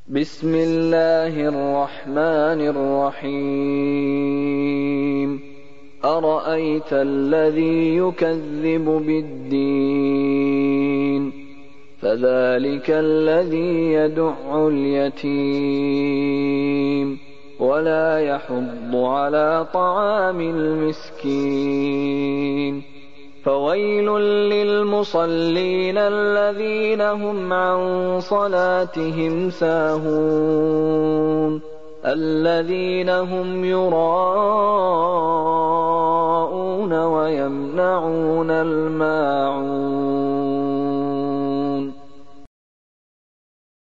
بسم الله الرحمن الرحيم أرأيت الذي يكذب بالدين فذلك الذي يدع اليتيم ولا يحض على طعام المسكين فويل للمصلين الذين هم عن صلاتهم ساهون الذين هم يراءون ويمنعون الماعون